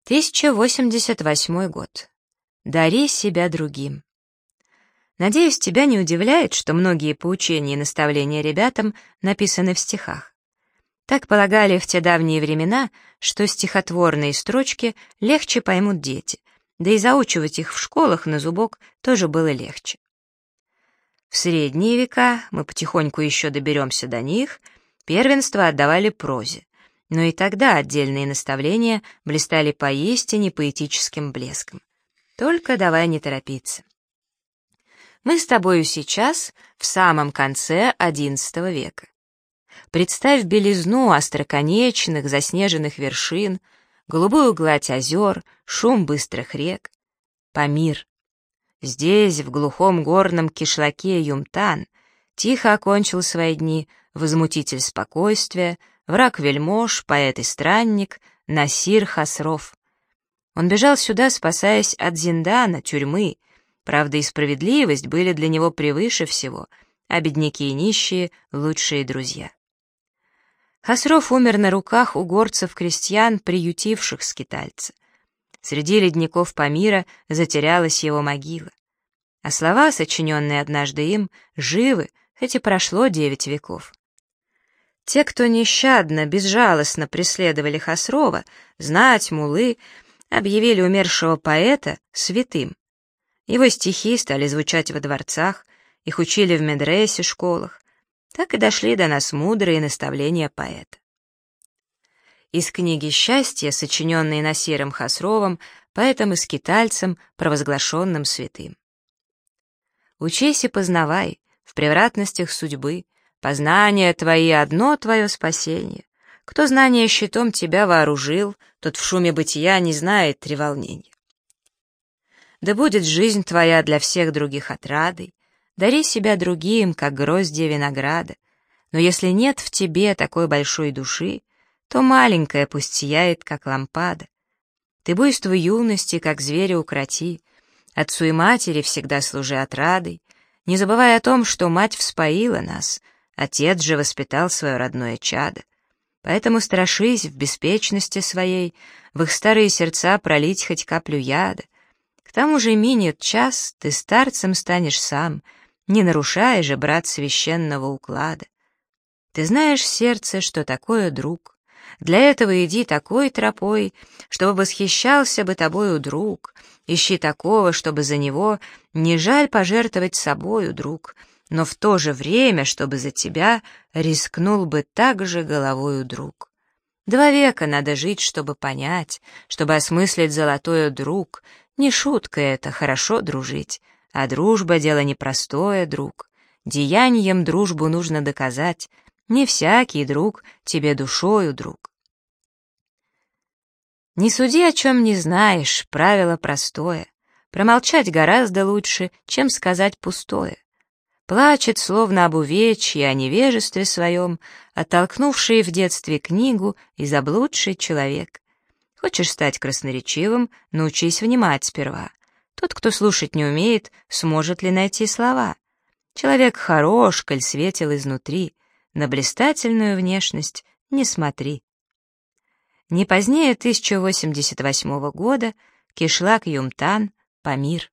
1088 год. Дари себя другим. Надеюсь, тебя не удивляет, что многие поучения и наставления ребятам написаны в стихах. Так полагали в те давние времена, что стихотворные строчки легче поймут дети, да и заучивать их в школах на зубок тоже было легче. В средние века, мы потихоньку еще доберемся до них, первенство отдавали прозе, но и тогда отдельные наставления блистали поистине поэтическим блеском. Только давай не торопиться. Мы с тобою сейчас в самом конце XI века. Представь белизну остроконечных, заснеженных вершин, голубую гладь озер, шум быстрых рек. Памир. Здесь, в глухом горном кишлаке Юмтан, тихо окончил свои дни возмутитель спокойствия, враг вельмож, поэт и странник Насир Хосров. Он бежал сюда, спасаясь от зиндана, тюрьмы. Правда и справедливость были для него превыше всего, а бедняки и нищие — лучшие друзья. Хосров умер на руках у горцев-крестьян, приютивших скитальца. Среди ледников Памира затерялась его могила. А слова, сочиненные однажды им, живы, хоть и прошло 9 веков. Те, кто нещадно, безжалостно преследовали Хосрова, знать, муллы, объявили умершего поэта святым. Его стихи стали звучать во дворцах, их учили в медресе, школах. Так и дошли до нас мудрые наставления поэта. Из книги «Счастье», сочиненной Насиром Хосровым, поэтом и скитальцем, провозглашенным святым. Учись и познавай в превратностях судьбы, познания твои — одно твое спасение. Кто знание щитом тебя вооружил, тот в шуме бытия не знает треволнения. Да будет жизнь твоя для всех других отрадой, дари себя другим, как гроздья винограда. Но если нет в тебе такой большой души, то маленькая пусть сияет, как лампада. Ты буйство юности, как зверя укроти, отцу и матери всегда служи отрадой, не забывай о том, что мать вспоила нас, отец же воспитал свое родное чадо. Поэтому страшись в беспечности своей, в их старые сердца пролить хоть каплю яда. К тому же минет час, ты старцем станешь сам, не нарушая же, брат, священного уклада. Ты знаешь, сердце, что такое друг. Для этого иди такой тропой, чтобы восхищался бы тобою друг. Ищи такого, чтобы за него не жаль пожертвовать собою, друг, но в то же время, чтобы за тебя рискнул бы так же головою друг. 2 века надо жить, чтобы понять, чтобы осмыслить золотое, друг. Не шутка это, хорошо дружить, а дружба — дело непростое, друг. Деянием дружбу нужно доказать, не всякий друг тебе душою друг. Не суди, о чем не знаешь, правило простое. Промолчать гораздо лучше, чем сказать пустое. Плачет, словно об увечье, о невежестве своем, оттолкнувший в детстве книгу и заблудший человек. Хочешь стать красноречивым, научись внимать сперва. Тот, кто слушать не умеет, сможет ли найти слова? Человек хорош, коль светел изнутри, на блистательную внешность не смотри. Не позднее 1088 года, кишлак Юмтан, Памир.